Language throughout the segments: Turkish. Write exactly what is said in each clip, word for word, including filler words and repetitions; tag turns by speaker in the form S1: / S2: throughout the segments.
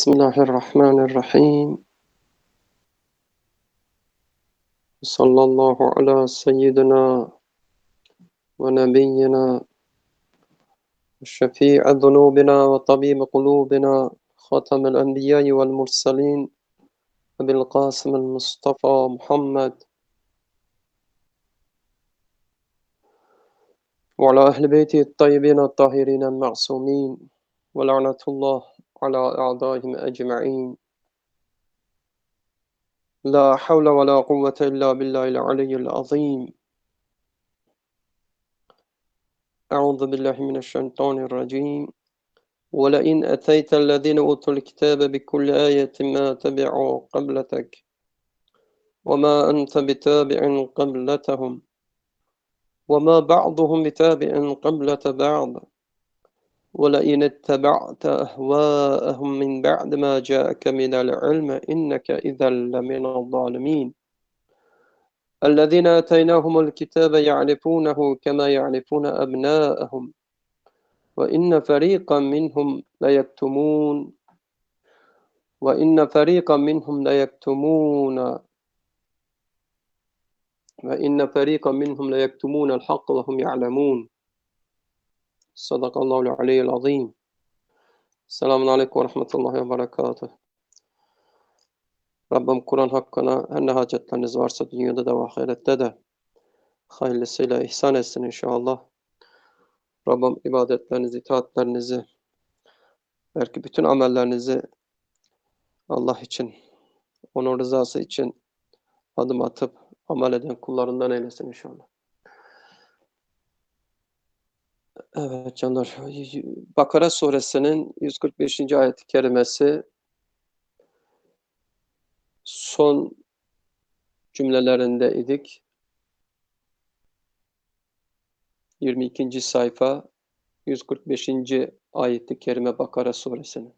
S1: بسم الله الرحمن الرحيم. صلى الله على سيدنا ونبينا شفيع ذنوبنا وطبيب قلوبنا خاتم الأنبياء والمرسلين أبي القاسم المصطفى محمد وعلى أهل بيته الطيبين الطاهرين المعصومين ولعنة الله على أعدائهم أجمعين. لا حول ولا قوة إلا بالله العلي العظيم. أعوذ بالله من الشيطان الرجيم. ولئن أتيت الذين أوتوا الكتاب بكل آية ما تبعوا قبلتك وما أنت بتابع قبلتهم وما بعضهم بتابع قبلة بعض ولئن اتبعت أهواءهم من بعد ما جاءك من العلم إنك إذا لمن الظالمين. الذين آتيناهم الكتاب يعرفونه كما يعرفون أبناءهم وإن فريقا منهم ليكتمون وإن فريقا منهم ليكتمون وإن فريقا منهم ليكتمون الحق وهم يعلمون. صدق الله العلي العظيم. Selamun Aleyküm ve Rahmetullahi ve Berekatuhu. Rabbim Kur'an hakkına her ne hacetleriniz varsa dünyada da ve ahirette de hayırlısıyla ihsan etsin inşallah. Rabbim ibadetlerinizi, itaatlerinizi, belki bütün amellerinizi Allah için, onun rızası için adım atıp amel eden kullarından eylesin inşallah. Evet canlar, Bakara suresinin yüz kırk beşinci ayet-i kerimesi son cümlelerinde idik. yirmi ikinci sayfa yüz kırk beşinci ayet-i kerime Bakara suresinin.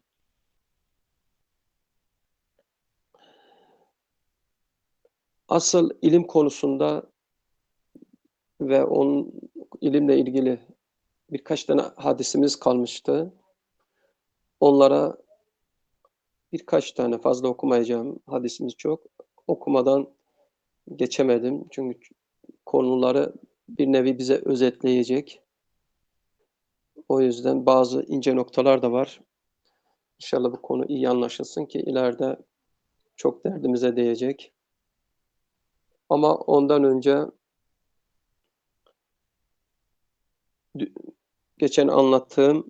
S1: Asıl ilim konusunda ve onun ilimle ilgili birkaç tane hadisimiz kalmıştı. Onlara birkaç tane, fazla okumayacağım, hadisimiz çok. Okumadan geçemedim. Çünkü konuları bir nevi bize özetleyecek. O yüzden bazı ince noktalar da var. İnşallah bu konu iyi anlaşılsın ki ileride çok derdimize değecek. Ama ondan önce geçen anlattığım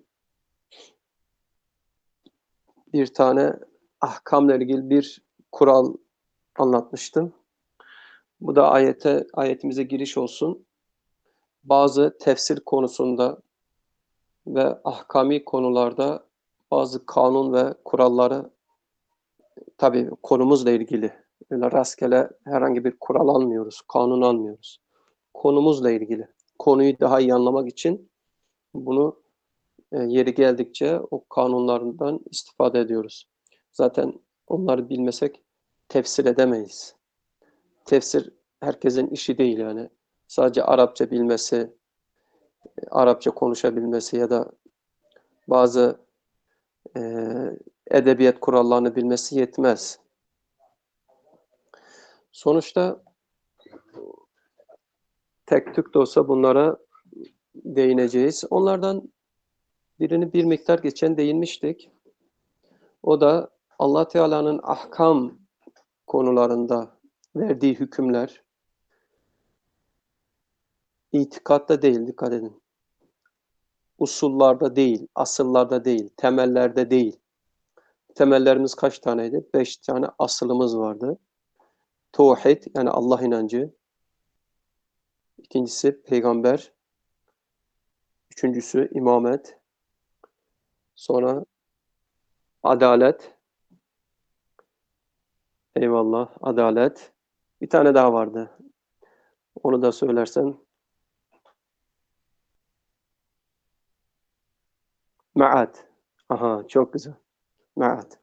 S1: bir tane ahkamla ilgili bir kural anlatmıştım. Bu da ayete, ayetimize giriş olsun. Bazı tefsir konusunda ve ahkami konularda bazı kanun ve kuralları, tabii konumuzla ilgili, öyle rastgele herhangi bir kural almıyoruz, kanun almıyoruz. Konumuzla ilgili. Konuyu daha iyi anlamak için bunu e, yeri geldikçe o kanunlarından istifade ediyoruz. Zaten onları bilmesek tefsir edemeyiz. Tefsir herkesin işi değil yani. Sadece Arapça bilmesi, Arapça konuşabilmesi ya da bazı e, edebiyat kurallarını bilmesi yetmez. Sonuçta tek tük de olsa bunlara değineceğiz. Onlardan birini bir miktar geçen değinmiştik. O da Allah Teala'nın ahkam konularında verdiği hükümler itikatta değil, dikkat edin. Usullarda değil, asıllarda değil, temellerde değil. Temellerimiz kaç taneydi? Beş tane asılımız vardı. Tevhid, yani Allah inancı. İkincisi peygamber. Üçüncüsü imamet. Sonra adalet. Eyvallah, adalet. Bir tane daha vardı. Onu da söylersen. Ma'at. Aha, çok güzel. Ma'at.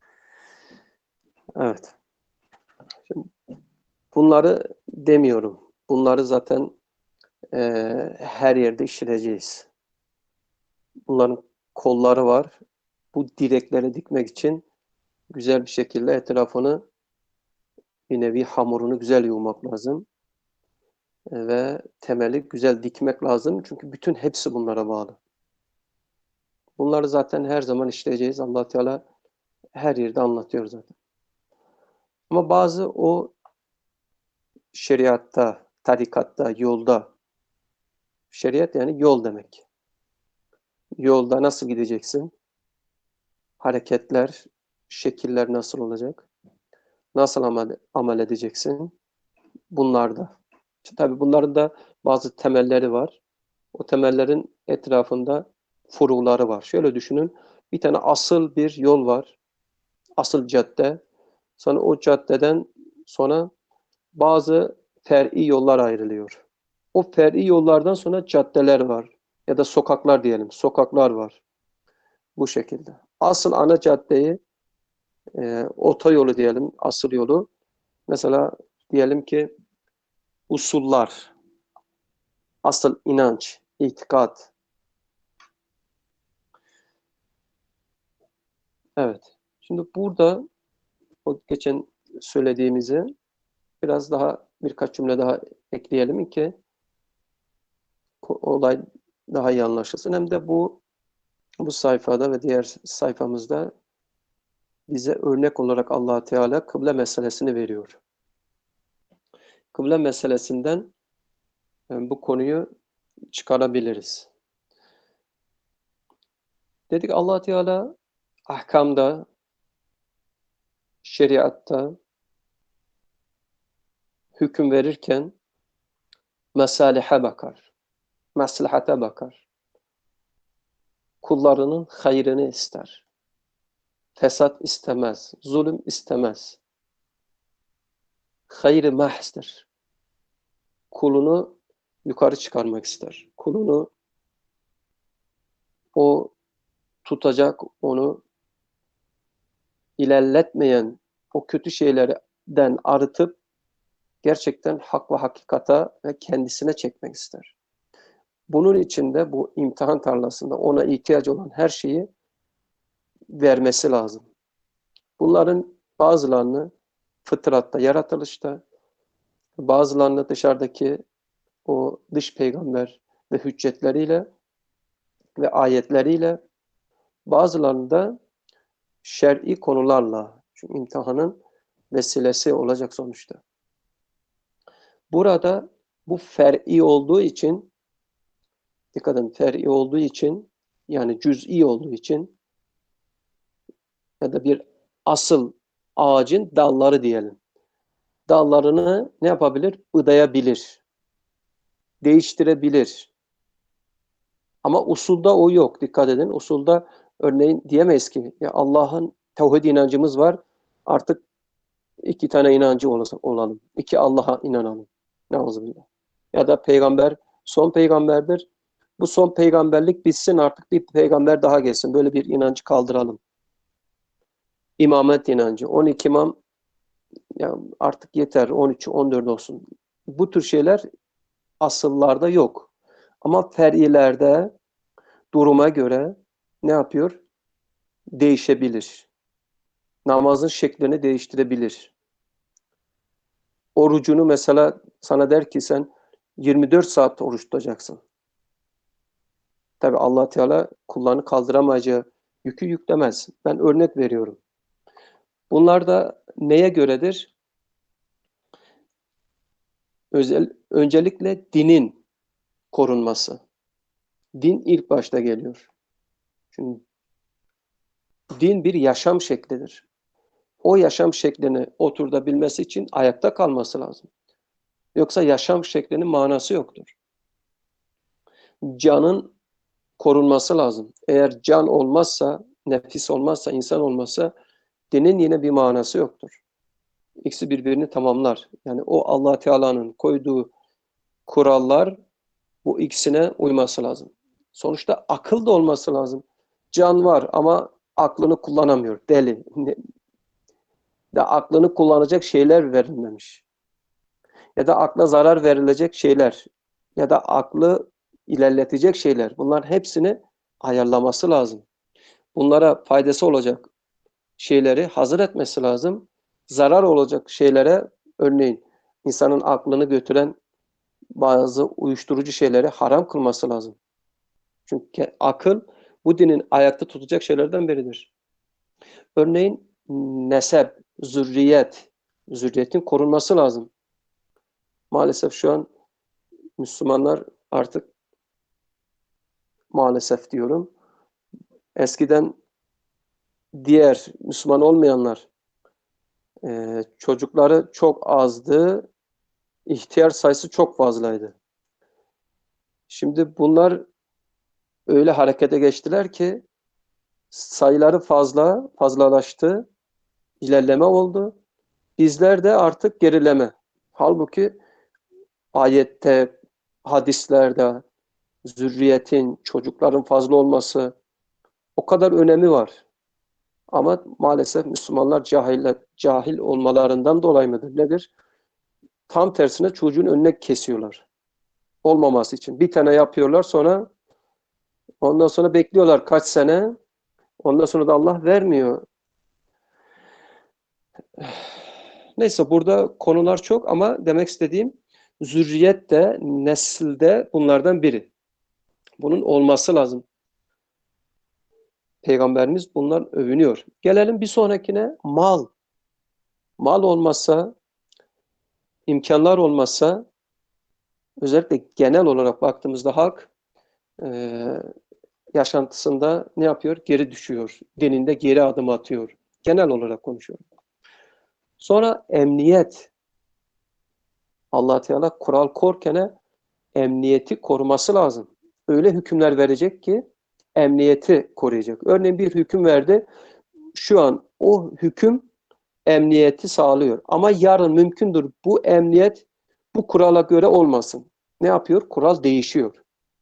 S1: Evet. Şimdi bunları demiyorum. Bunları zaten e, her yerde işleyeceğiz. Bunların kolları var. Bu direkleri dikmek için güzel bir şekilde etrafını, bir nevi hamurunu güzel yoğurmak lazım. Ve temeli güzel dikmek lazım. Çünkü bütün hepsi bunlara bağlı. Bunları zaten her zaman işleyeceğiz. Allah Teala her yerde anlatıyor zaten. Ama bazı o şeriatta, tarikatta, yolda, şeriat yani yol demek. Yolda nasıl gideceksin? Hareketler, şekiller nasıl olacak? Nasıl amel, amel edeceksin? Bunlarda. İşte tabii bunların da bazı temelleri var. O temellerin etrafında furuları var. Şöyle düşünün. Bir tane asıl bir yol var. Asıl cadde. Sonra o caddeden sonra bazı fer'i yollar ayrılıyor. O fer'i yollardan sonra caddeler var. Ya da sokaklar diyelim. Sokaklar var. Bu şekilde. Asıl ana caddeyi e, otoyolu diyelim. Asıl yolu. Mesela diyelim ki usullar. Asıl inanç, itikat. Evet. Şimdi burada o geçen söylediğimizi biraz daha birkaç cümle daha ekleyelim ki olay daha iyi anlaşılsın. Hem de bu bu sayfada ve diğer sayfamızda bize örnek olarak Allah Teala kıble meselesini veriyor. Kıble meselesinden yani bu konuyu çıkarabiliriz. Dedik Allah Teala ahkamda, şeriatta hüküm verirken mesalihe bakar, maslahate bakar. Kullarının hayrını ister. Fesat istemez, zulüm istemez. Hayır-ı mahzdır. Kulunu yukarı çıkarmak ister. Kulunu o tutacak, onu ilerletmeyen o kötü şeylerden arıtıp gerçekten hak ve hakikata ve kendisine çekmek ister. Bunun için de bu imtihan tarlasında ona ihtiyacı olan her şeyi vermesi lazım. Bunların bazılarını fıtratta, yaratılışta, bazılarını dışarıdaki o dış peygamber ve hüccetleriyle ve ayetleriyle, bazılarını da şer'i konularla. Çünkü imtihanın vesilesi olacak sonuçta. Burada bu fer'i olduğu için, dikkat edin, fer'i olduğu için yani cüz'i olduğu için ya da bir asıl ağacın dalları diyelim. Dallarını ne yapabilir? Budayabilir, değiştirebilir. Ama usulda o yok. Dikkat edin. Usulda örneğin diyemeyiz ki ya Allah'ın tevhid inancımız var. Artık iki tane inancı olalım. İki Allah'a inanalım. Neuzubillah. Ya da peygamber son peygamberdir. Bu son peygamberlik bitsin, artık bir peygamber daha gelsin. Böyle bir inancı kaldıralım. İmamet inancı. on iki imam ya artık yeter. on üç on dört olsun. Bu tür şeyler asıllarda yok. Ama fer'ilerde duruma göre ne yapıyor? Değişebilir. Namazın şeklini değiştirebilir. Orucunu mesela sana der ki sen yirmi dört saat oruç tutacaksın. Tabi Allah Teala kullarını kaldıramayacağı yükü yüklemez. Ben örnek veriyorum. Bunlar da neye göredir? Özel, öncelikle dinin korunması. Din ilk başta geliyor. Çünkü din bir yaşam şeklidir. O yaşam şeklini oturtabilmesi için ayakta kalması lazım. Yoksa yaşam şeklinin manası yoktur. Canın korunması lazım. Eğer can olmazsa, nefis olmazsa, insan olmazsa dinin yine bir manası yoktur. İkisi birbirini tamamlar. Yani o Allah Teala'nın koyduğu kurallar bu ikisine uyması lazım. Sonuçta akıl da olması lazım. Can var ama aklını kullanamıyor. Deli. Da aklını kullanacak şeyler verilmemiş. Ya da akla zarar verilecek şeyler. Ya da aklı ilerletecek şeyler. Bunların hepsini ayarlaması lazım. Bunlara faydası olacak şeyleri hazır etmesi lazım. Zarar olacak şeylere, örneğin insanın aklını götüren bazı uyuşturucu şeyleri haram kılması lazım. Çünkü akıl bu dinin ayakta tutacak şeylerden biridir. Örneğin nesep, zürriyet, zürriyetin korunması lazım. Maalesef şu an Müslümanlar artık, maalesef diyorum, eskiden diğer Müslüman olmayanlar e, çocukları çok azdı, ihtiyar sayısı çok fazlaydı. Şimdi bunlar öyle harekete geçtiler ki sayıları fazla, fazlalaştı, ilerleme oldu. Bizler de artık gerileme. Halbuki ayette, hadislerde zürriyetin, çocukların fazla olması o kadar önemi var. Ama maalesef Müslümanlar cahil, cahil olmalarından dolayı mıdır? Nedir? Tam tersine çocuğun önüne kesiyorlar. Olmaması için. Bir tane yapıyorlar, sonra ondan sonra bekliyorlar kaç sene. Ondan sonra da Allah vermiyor. Neyse, burada konular çok ama demek istediğim, zürriyet de, nesil de bunlardan biri. Bunun olması lazım. Peygamberimiz bundan övünüyor. Gelelim bir sonrakine, mal. Mal olmazsa, imkanlar olmazsa, özellikle genel olarak baktığımızda halk e, yaşantısında ne yapıyor? Geri düşüyor. Dininde geri adım atıyor. Genel olarak konuşuyorum. Sonra emniyet. Allah Teala kural korkene emniyeti koruması lazım. Öyle hükümler verecek ki emniyeti koruyacak. Örneğin bir hüküm verdi. Şu an o hüküm emniyeti sağlıyor. Ama yarın mümkündür bu emniyet bu kurala göre olmasın. Ne yapıyor? Kural değişiyor.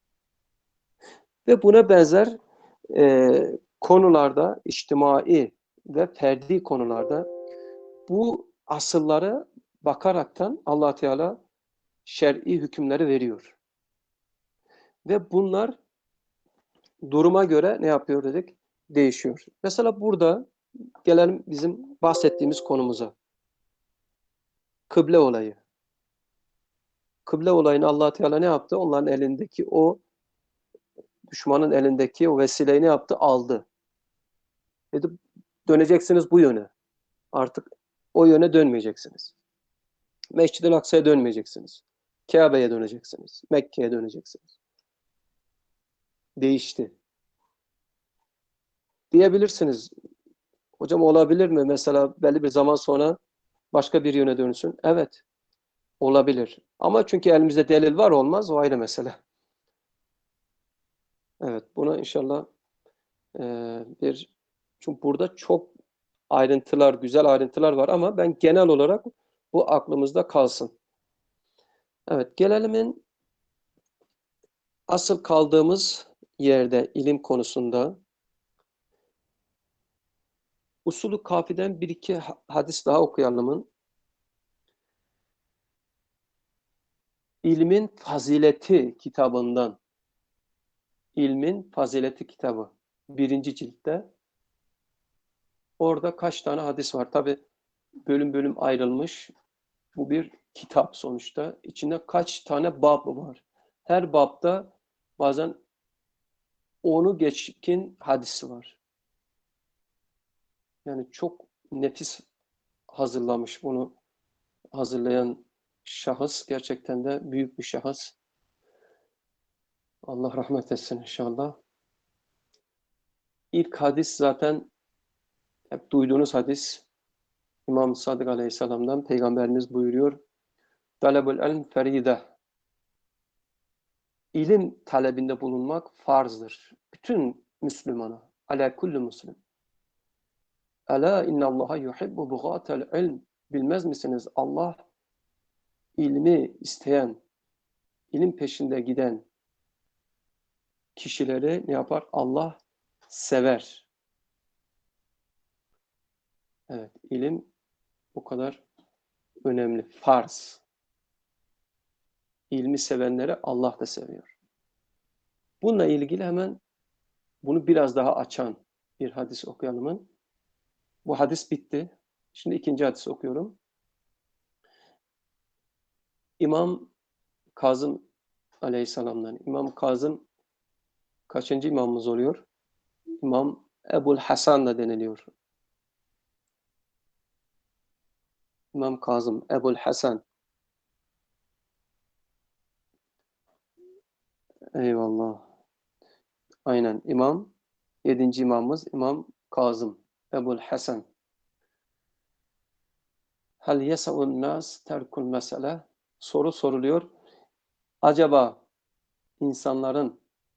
S1: Ve buna benzer e, konularda, içtimai ve ferdi konularda bu asıllara bakaraktan Allah Teala şer'i hükümleri veriyor. Ve bunlar duruma göre ne yapıyor dedik? Değişiyor. Mesela burada gelelim bizim bahsettiğimiz konumuza. Kıble olayı. Kıble olayını Allah Teala ne yaptı? Onların elindeki o, düşmanın elindeki o vesileyi ne yaptı? Aldı. Dedi, döneceksiniz bu yöne. Artık o yöne dönmeyeceksiniz. Mescid-i Aksa'ya dönmeyeceksiniz. Kabe'ye döneceksiniz. Mekke'ye döneceksiniz. Değişti. Diyebilirsiniz, hocam olabilir mi? Mesela belli bir zaman sonra başka bir yöne dönsün. Evet, olabilir. Ama çünkü elimizde delil var, olmaz, o ayrı mesele. Evet, buna inşallah e, bir, çünkü burada çok ayrıntılar, güzel ayrıntılar var ama ben genel olarak bu aklımızda kalsın. Evet, gelelim asıl kaldığımız yerde, ilim konusunda. Usulü Kafi'den bir iki hadis daha okuyalım. İlmin Fazileti kitabından. İlmin Fazileti kitabı. Birinci ciltte. Orada kaç tane hadis var? Tabi bölüm bölüm ayrılmış. Bu bir kitap sonuçta. İçinde kaç tane bab var? Her babda bazen onu geçkin hadisi var. Yani çok nefis hazırlamış bunu. Hazırlayan şahıs gerçekten de büyük bir şahıs. Allah rahmet etsin inşallah. İlk hadis zaten hep duyduğunuz hadis. İmam Sadık Aleyhisselam'dan Peygamberimiz buyuruyor. Talebul ilm feride. İlim talebinde bulunmak farzdır. Bütün Müslümana. Ala kulli Müslüm. Ala innallaha yuhibbu bughatel ilm. Bilmez misiniz? Allah ilmi isteyen, ilim peşinde giden kişileri ne yapar? Allah sever. Evet, ilim bu kadar önemli. Farz. İlmi sevenleri Allah da seviyor. Bununla ilgili hemen bunu biraz daha açan bir hadis okuyalım. Bu hadis bitti. Şimdi ikinci hadisi okuyorum. İmam Kazım Aleyhisselam'dan. İmam Kazım kaçıncı imamımız oluyor? İmam Ebul Hasan da deniliyor. İmam Kazım Ebul Hasan. Eyvallah. Aynen. İmam. Yedinci imamımız İmam Kazım Ebul Hasan. Hal yesa'un nas terkul mesele? Soru soruluyor. Acaba insanların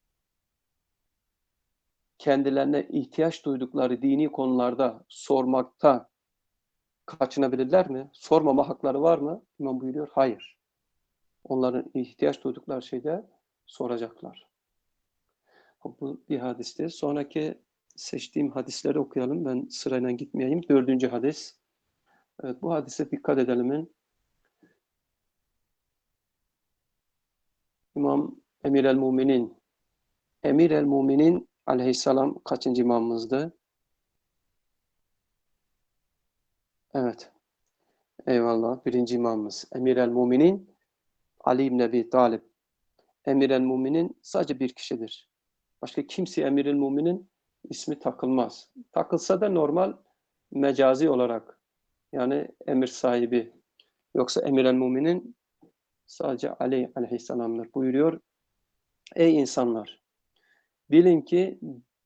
S1: kendilerine ihtiyaç duydukları dini konularda sormakta kaçınabilirler mi? Sormama hakları var mı? İmam buyuruyor, hayır. Onların ihtiyaç duydukları şeyde soracaklar. Bu bir hadistir. Sonraki seçtiğim hadisleri okuyalım. Ben sırayla gitmeyeyim. Dördüncü hadis. Evet, bu hadise dikkat edelim. İmam Emir el-Muminin Emir el-Muminin aleyhisselam kaçıncı imamımızdı? Evet. Eyvallah. Birinci imamımız. Emir el-Muminin Ali ibn Ebi Talib. Emir el-Muminin sadece bir kişidir. Başka kimse Emir el-Muminin ismi takılmaz. Takılsa da normal mecazi olarak. Yani emir sahibi. Yoksa Emir el-Muminin sadece Ali aleyhisselamdır. Buyuruyor. Ey insanlar! Bilin ki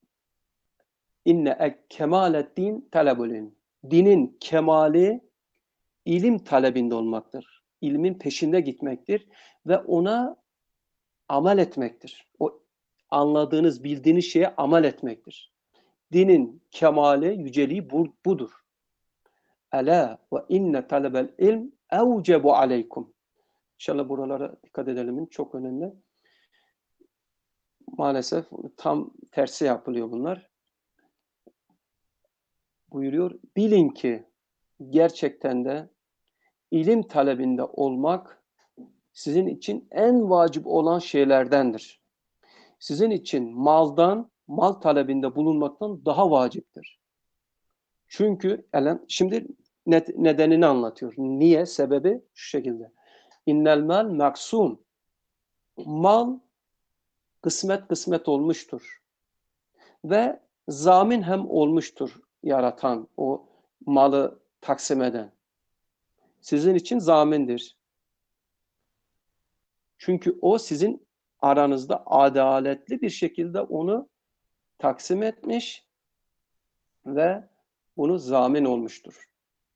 S1: inne kemalettin talebul ilm. Dinin kemali ilim talebinde olmaktır. İlmin peşinde gitmektir ve ona amel etmektir. O anladığınız, bildiğiniz şeye amel etmektir. Dinin kemali, yüceliği bu, budur. Ela ve inne talebel ilm evcebu aleykum. İnşallah buralara dikkat edelim. Çok önemli. Maalesef tam tersi yapılıyor bunlar. Buyuruyor. Bilin ki gerçekten de ilim talebinde olmak sizin için en vacip olan şeylerdendir. Sizin için maldan, mal talebinde bulunmaktan daha vaciptir. Çünkü şimdi nedenini anlatıyor. Niye? Sebebi şu şekilde. İnnel mal maksum. Mal kısmet kısmet olmuştur. Ve zamin hem olmuştur yaratan, o malı taksim eden. Sizin için zamindir. Çünkü o sizin aranızda adaletli bir şekilde onu taksim etmiş ve bunu zamin olmuştur.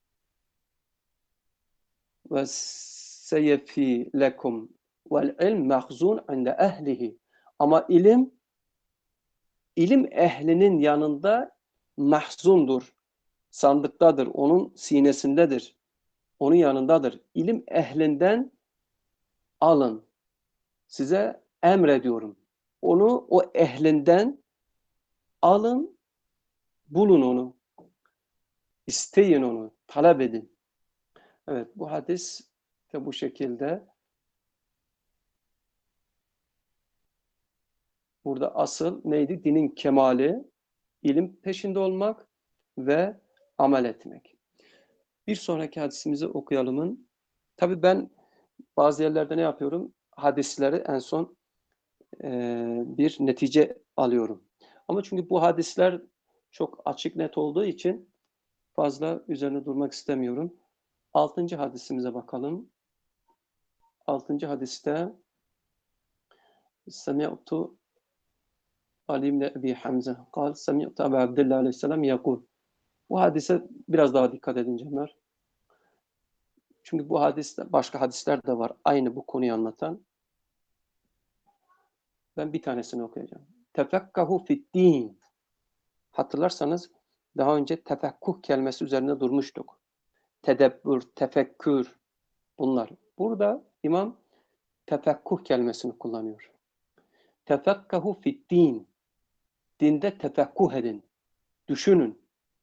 S1: Ve seyefi lekum vel ilm mahzun inde ehlihi. Ama ilim ilim ehlinin yanında mahzundur. Sandıktadır, onun sinesindedir. Onun yanındadır. İlim ehlinden alın. Size emrediyorum. Onu o ehlinden alın, bulun onu. İsteyin onu, talep edin. Evet, bu hadis de bu şekilde. Burada asıl neydi? Dinin kemali, ilim peşinde olmak ve amel etmek. Bir sonraki hadisimizi okuyalımın. Tabii ben bazı yerlerde ne yapıyorum? Hadisleri en son e, bir netice alıyorum. Ama çünkü bu hadisler çok açık net olduğu için fazla üzerine durmak istemiyorum. Altıncı hadisimize bakalım. Altıncı hadiste Semi'tu Ali ibn Ebi Hamze kal Semi'tu Ebu Abdillah aleyhisselam yakul. Bu hadise biraz daha dikkat edin canlar. Çünkü bu hadiste başka hadisler de var aynı bu konuyu anlatan. Ben bir tanesini okuyacağım. Tefekkahu fi'd-din. Hatırlarsanız daha önce tefekkuh kelimesi üzerinde durmuştuk. Tedebbür, tefekkür bunlar. Burada İmam tefekkuh kelimesini kullanıyor. Tefekkahu fi'd-din. Dinde tefekkuh edin. Düşünün.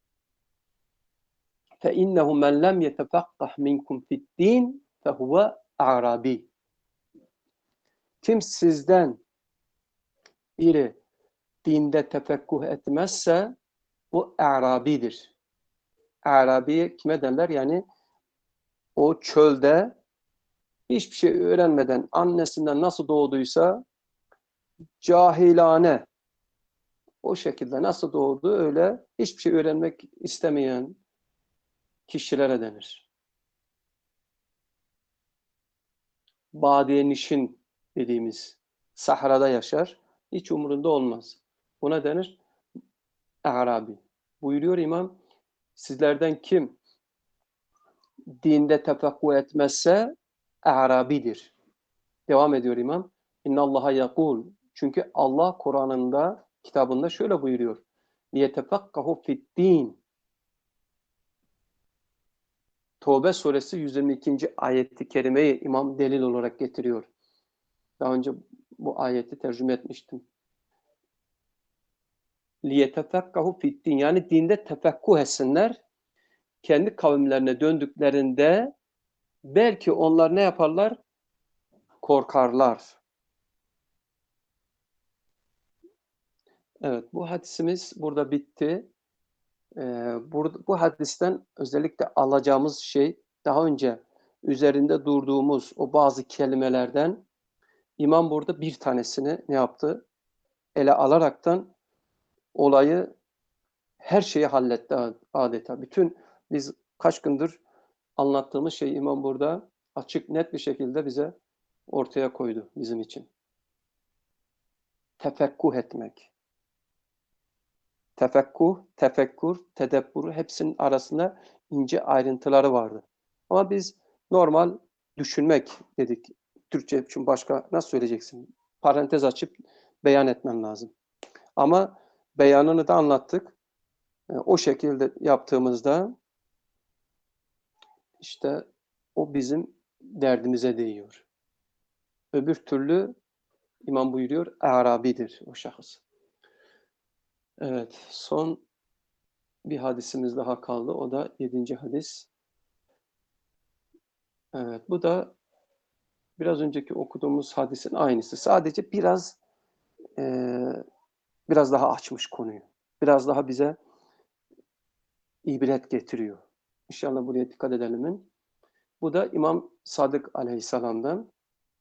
S1: Fe innehu men lem yetefekkah minkum fi'd-din fehuve a'rabi. Kim sizden biri dinde tefekkuh etmezse o a'rabidir. Arabiye kime derler? Yani o çölde hiçbir şey öğrenmeden annesinden nasıl doğduysa cahilane o şekilde nasıl doğdu öyle hiçbir şey öğrenmek istemeyen kişilere denir. Badiyenişin dediğimiz sahrada yaşar. Hiç umurunda olmaz. Buna denir Arabi. Buyuruyor İmam, sizlerden kim dinde tefekkuh etmezse Arabidir. Devam ediyor İmam. İnna Allaha yakul. Çünkü Allah Kur'an'ında, kitabında şöyle buyuruyor. Liyetefekkahu fi'd-din. Tevbe suresi yüz yirmi ikinci ayeti kerimeyi İmam delil olarak getiriyor. Daha önce bu ayeti tercüme etmiştim. Liyetefekkahu fi'd-din. Yani dinde tefekkuh etsinler. Kendi kavimlerine döndüklerinde belki onlar ne yaparlar? Korkarlar. Evet, bu hadisimiz burada bitti. Ee, burada, bu hadisten özellikle alacağımız şey daha önce üzerinde durduğumuz o bazı kelimelerden İmam burada bir tanesini ne yaptı? Ele alaraktan olayı her şeyi halletti adeta. Bütün biz kaç gündür anlattığımız şey İmam burada açık net bir şekilde bize ortaya koydu bizim için. Tefekkuh etmek. Tefekkuh, tefekkur, tedebbür hepsinin arasında ince ayrıntıları vardı. Ama biz normal düşünmek dedik. Türkçe için başka nasıl söyleyeceksin? Parantez açıp beyan etmem lazım. Ama beyanını da anlattık. O şekilde yaptığımızda işte o bizim derdimize değiyor. Öbür türlü İmam buyuruyor, Arabidir o şahıs. Evet, son bir hadisimiz daha kaldı. O da yedinci hadis. Evet, bu da biraz önceki okuduğumuz hadisin aynısı. Sadece biraz e, biraz daha açmış konuyu. Biraz daha bize ibret getiriyor. İnşallah buraya dikkat edelim. Bu da İmam Sadık Aleyhisselam'dan.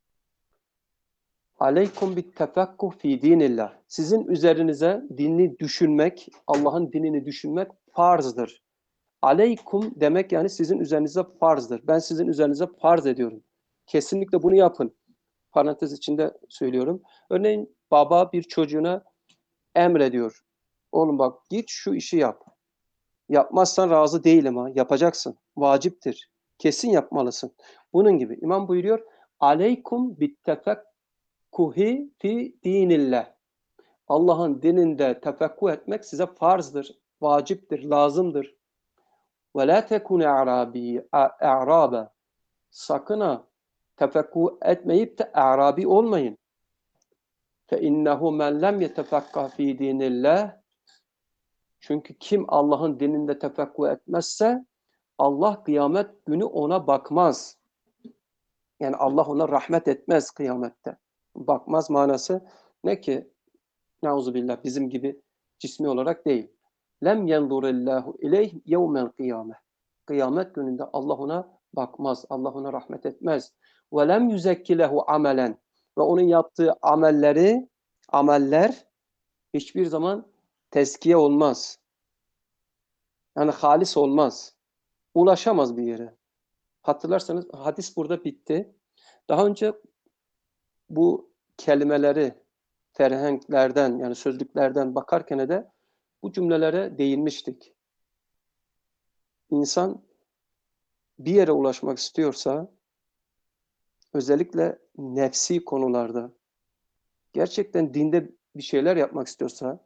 S1: Aleykum bit tefekkuh fi dinillah. Sizin üzerinize dini düşünmek, Allah'ın dinini düşünmek farzdır. Aleykum demek yani sizin üzerinize farzdır. Ben sizin üzerinize farz ediyorum. Kesinlikle bunu yapın. Parantez içinde söylüyorum. Örneğin baba bir çocuğuna emrediyor. Oğlum bak git şu işi yap. Yapmazsan razı değilim ha. Yapacaksın. Vaciptir. Kesin yapmalısın. Bunun gibi. İmam buyuruyor. Aleykum bittefekkuhi fi dinillah. Allah'ın dininde tefekkuh etmek size farzdır, vaciptir, lazımdır. Ve la tekune arabi a'raba. Sakın ha tefekkuh etmeyip de Arabi olmayın. Fe innehu men lem yetefekkah fi dinillah. Çünkü kim Allah'ın dininde tefekkuh etmezse Allah kıyamet günü ona bakmaz. Yani Allah ona rahmet etmez kıyamette. Bakmaz manası ne ki? Nauzubillah bizim gibi cismi olarak değil. Lem yendurillahu ileyh yevmel kıyame. Kıyamet gününde Allah ona bakmaz. Allah ona rahmet etmez. Ve lem yüzekki lehu amelen. Ve onun yaptığı amelleri, ameller hiçbir zaman tezkiye olmaz. Yani halis olmaz. Ulaşamaz bir yere. Hatırlarsanız hadis burada bitti. Daha önce bu kelimeleri ferhenklerden yani sözlüklerden bakarken de bu cümlelere değinmiştik. İnsan bir yere ulaşmak istiyorsa özellikle nefsi konularda gerçekten dinde bir şeyler yapmak istiyorsa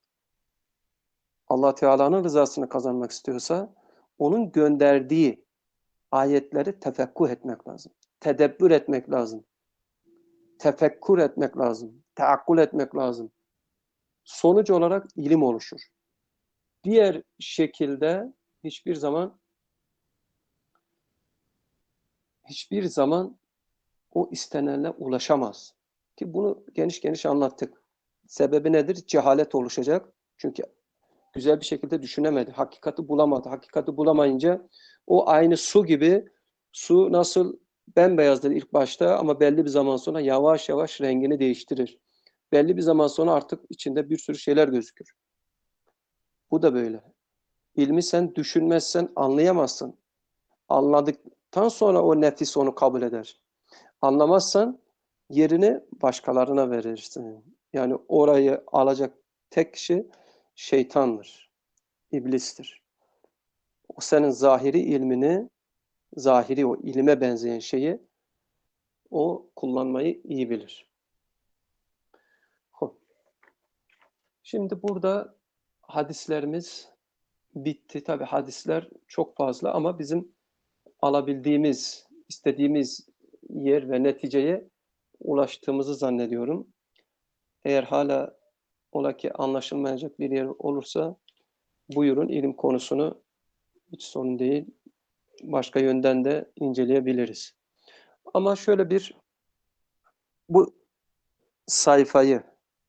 S1: Allah Teala'nın rızasını kazanmak istiyorsa onun gönderdiği ayetleri tefekkuh etmek lazım. Tedebbür etmek lazım. Tefekkur etmek lazım. Teakkul etmek lazım. Sonuç olarak ilim oluşur. Diğer şekilde hiçbir zaman hiçbir zaman o istenene ulaşamaz. Ki bunu geniş geniş anlattık. Sebebi nedir? Cehalet oluşacak. Çünkü güzel bir şekilde düşünemedi. Hakikati bulamadı. Hakikati bulamayınca o aynı su gibi, su nasıl bembeyazdır ilk başta ama belli bir zaman sonra yavaş yavaş rengini değiştirir. Belli bir zaman sonra artık içinde bir sürü şeyler gözükür. Bu da böyle. İlmi sen düşünmezsen anlayamazsın. Anladıktan sonra o nefis onu kabul eder. Anlamazsan yerini başkalarına verirsin. Yani orayı alacak tek kişi şeytandır, iblistir. O senin zahiri ilmini, zahiri o ilime benzeyen şeyi o kullanmayı iyi bilir. Şimdi burada hadislerimiz bitti. Tabii hadisler çok fazla ama bizim alabildiğimiz, istediğimiz yer ve neticeye ulaştığımızı zannediyorum. Eğer hala ola ki anlaşılmayacak bir yer olursa buyurun, ilim konusunu hiç sorun değil. Başka yönden de inceleyebiliriz. Ama şöyle bir bu sayfayı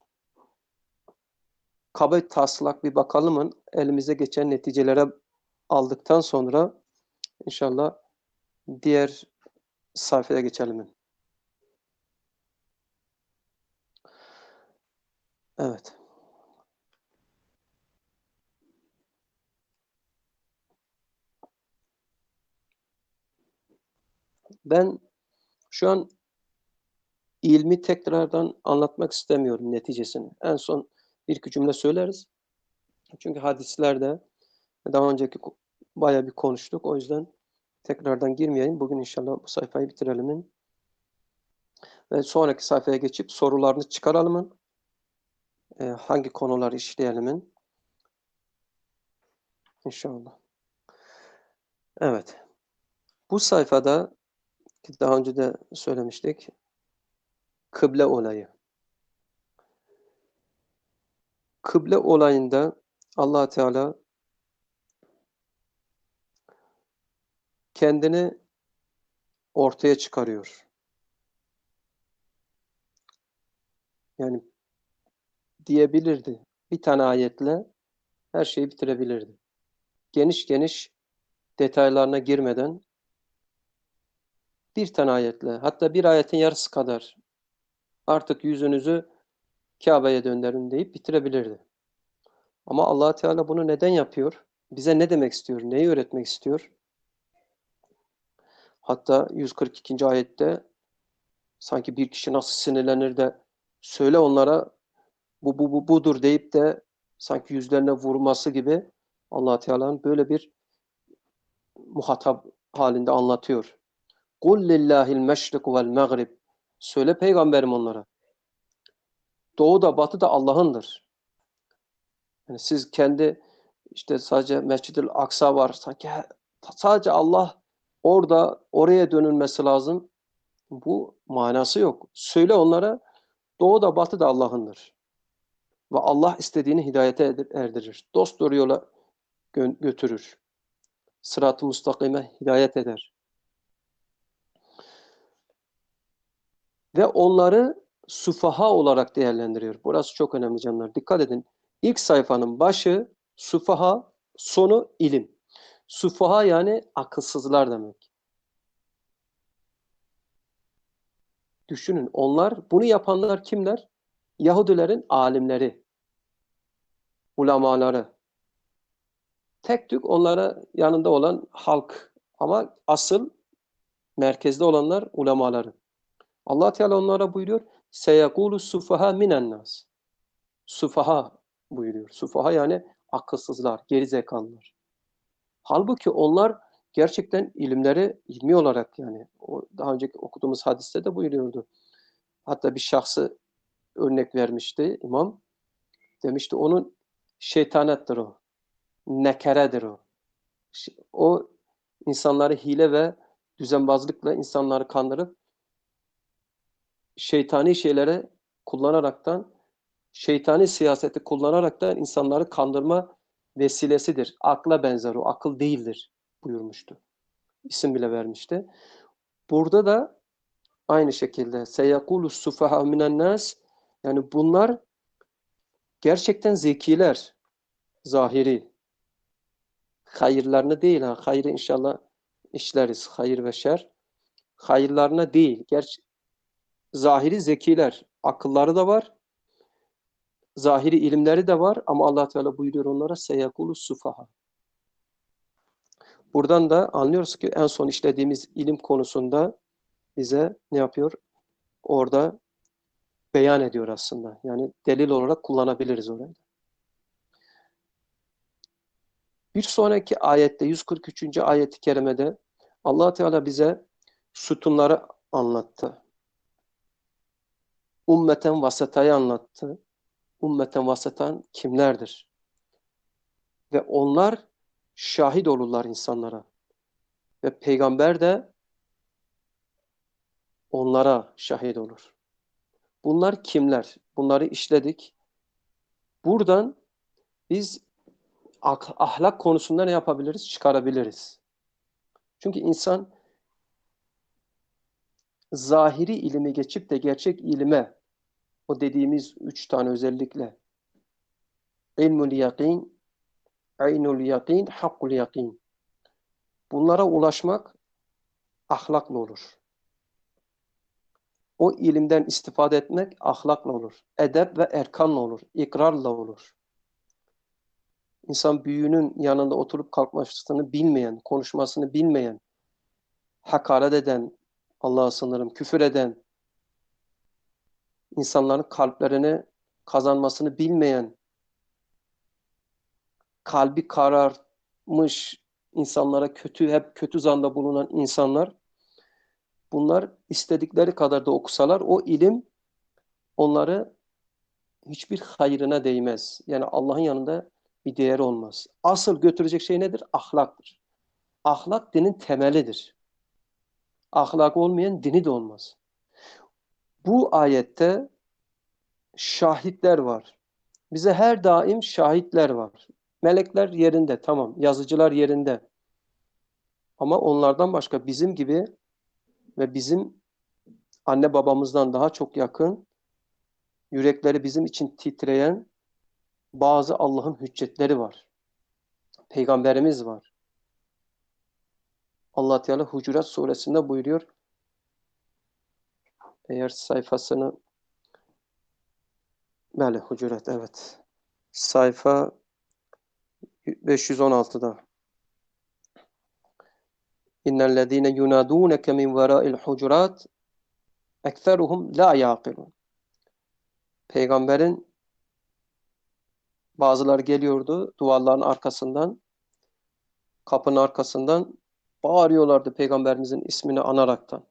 S1: kaba taslak bir bakalımın elimize geçen neticelere aldıktan sonra inşallah diğer sayfaya geçelim. Evet. Ben şu an ilmi tekrardan anlatmak istemiyorum neticesini. En son bir iki cümle söyleriz. Çünkü hadislerde daha önceki bayağı bir konuştuk. O yüzden tekrardan girmeyeyim. Bugün inşallah bu sayfayı bitirelim. Ve sonraki sayfaya geçip sorularını çıkaralım. Ee, hangi konuları işleyelim? İnşallah. Evet. Bu sayfada daha önce de söylemiştik. Kıble olayı. Kıble olayında Allah Teala kendini ortaya çıkarıyor. Yani diyebilirdi. Bir tane ayetle her şeyi bitirebilirdi. Geniş geniş detaylarına girmeden bir tane ayetle, hatta bir ayetin yarısı kadar artık yüzünüzü Kabe'ye döndürün deyip bitirebilirdi. Ama Allah Teala bunu neden yapıyor? Bize ne demek istiyor? Neyi öğretmek istiyor? Hatta yüz kırk ikinci ayette sanki bir kişi nasıl sinirlenir de söyle onlara bu bu bu budur deyip de sanki yüzlerine vurması gibi Allah Teala'nın böyle bir muhatap halinde anlatıyor. Kul lillahil meşrik vel mağrib. Söyle peygamberim onlara. Doğu da batı da Allah'ındır. Yani siz kendi işte sadece Mescid-i Aksa var. Sanki sadece Allah orada oraya dönülmesi lazım. Bu manası yok. Söyle onlara doğu da batı da Allah'ındır. Ve Allah istediğini hidayete erdirir. Dost doğru yola gö götürür. Sırat-ı müstakime hidayet eder. Ve onları sufaha olarak değerlendiriyor. Burası çok önemli canlar. Dikkat edin. İlk sayfanın başı sufaha, sonu ilim. Sufaha yani akılsızlar demek. Düşünün, onlar, bunu yapanlar kimler? Yahudilerin alimleri, ulamaları. Tek tük onlara yanında olan halk. Ama asıl merkezde olanlar ulamaları. Allah Teala onlara buyuruyor. Seyekulu sufaha minen nas. Sufaha buyuruyor. Sufaha yani akılsızlar, gerizekalılar. Halbuki onlar gerçekten ilimleri ilmi olarak, yani o daha önceki okuduğumuz hadiste de buyuruyordu. Hatta bir şahsı örnek vermişti imam. Demişti onun şeytanettir o. Nekeredir o. O insanları hile ve düzenbazlıkla insanları kandırıp şeytani şeylere kullanaraktan, şeytani siyaseti kullanaraktan insanları kandırma vesilesidir. Akla benzer o. Akıl değildir buyurmuştu. İsim bile vermişti. Burada da aynı şekilde seyekulu sufaha minen nas, yani bunlar gerçekten zekiler. Zahiri. Hayırlarını değil. Ha. Hayrı inşallah işleriz. Hayır ve şer. Hayırlarına değil. Gerçi zahiri zekiler. Akılları da var. Zahiri ilimleri de var. Ama Allah Teala buyuruyor onlara seyekulu sufaha. Buradan da anlıyoruz ki en son işlediğimiz ilim konusunda bize ne yapıyor? Orada beyan ediyor aslında. Yani delil olarak kullanabiliriz orayı. Bir sonraki ayette yüz kırk üçüncü ayet-i kerimede Allah Teala bize sütunları anlattı. Ummeten vasatayı anlattı. Ummeten vasatan kimlerdir? Ve onlar şahit olurlar insanlara. Ve peygamber de onlara şahit olur. Bunlar kimler? Bunları işledik. Buradan biz ahlak konusunda ne yapabiliriz? Çıkarabiliriz. Çünkü insan zahiri ilimi geçip de gerçek ilime, o dediğimiz üç tane özellikle ilmul yakin, aynul yakin, hakkul yakin. Bunlara ulaşmak ahlakla olur. O ilimden istifade etmek ahlakla olur. Edep ve erkanla olur. İkrarla olur. İnsan büyüğünün yanında oturup kalkmasını bilmeyen, konuşmasını bilmeyen, hakaret eden, Allah'a sınırım, küfür eden, insanların kalplerini kazanmasını bilmeyen, kalbi kararmış insanlara kötü, hep kötü zanda bulunan insanlar, bunlar istedikleri kadar da okusalar o ilim onları hiçbir hayrına değmez. Yani Allah'ın yanında bir değeri olmaz. Asıl götürecek şey nedir? Ahlaktır. Ahlak dinin temelidir. Ahlak olmayan dini de olmaz. Bu ayette şahitler var. Bize her daim şahitler var. Melekler yerinde, tamam. Yazıcılar yerinde. Ama onlardan başka bizim gibi ve bizim anne babamızdan daha çok yakın, yürekleri bizim için titreyen bazı Allah'ın hüccetleri var. Peygamberimiz var. Allah Teala Hucurat suresinde buyuruyor. Eğer sayfasını Mele Hucurat, evet. Sayfa beş yüz on altıda. İnnellezîne yunâdûneke min verâil hucurat ekseruhum la yâkilûn. Peygamberin bazıları geliyordu duvarların arkasından, kapının arkasından bağırıyorlardı Peygamberimizin ismini anaraktan.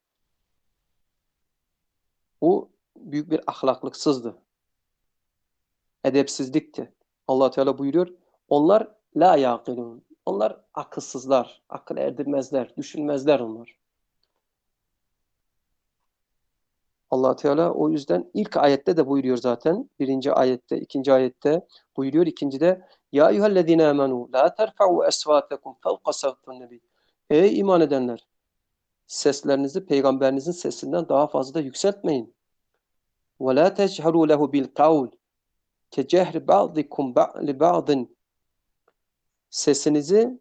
S1: Bu büyük bir ahlaklıksızdı. Edepsizlikti. Allah Teala buyuruyor. Onlar la yaqilun. Onlar akılsızlar, akıl erdirmezler, düşünmezler onlar. Allah Teala o yüzden ilk ayette de buyuruyor zaten. Birinci ayette, ikinci ayette buyuruyor. İkincide ya eyyühellezine amenu la terfa'u esvatekum fevqa savtun nebi. Ey iman edenler, seslerinizi peygamberinizin sesinden daha fazla yükseltmeyin. Ve la techeru lehu bil kavl kecehri ba'dikum li ba'din. Sesinizi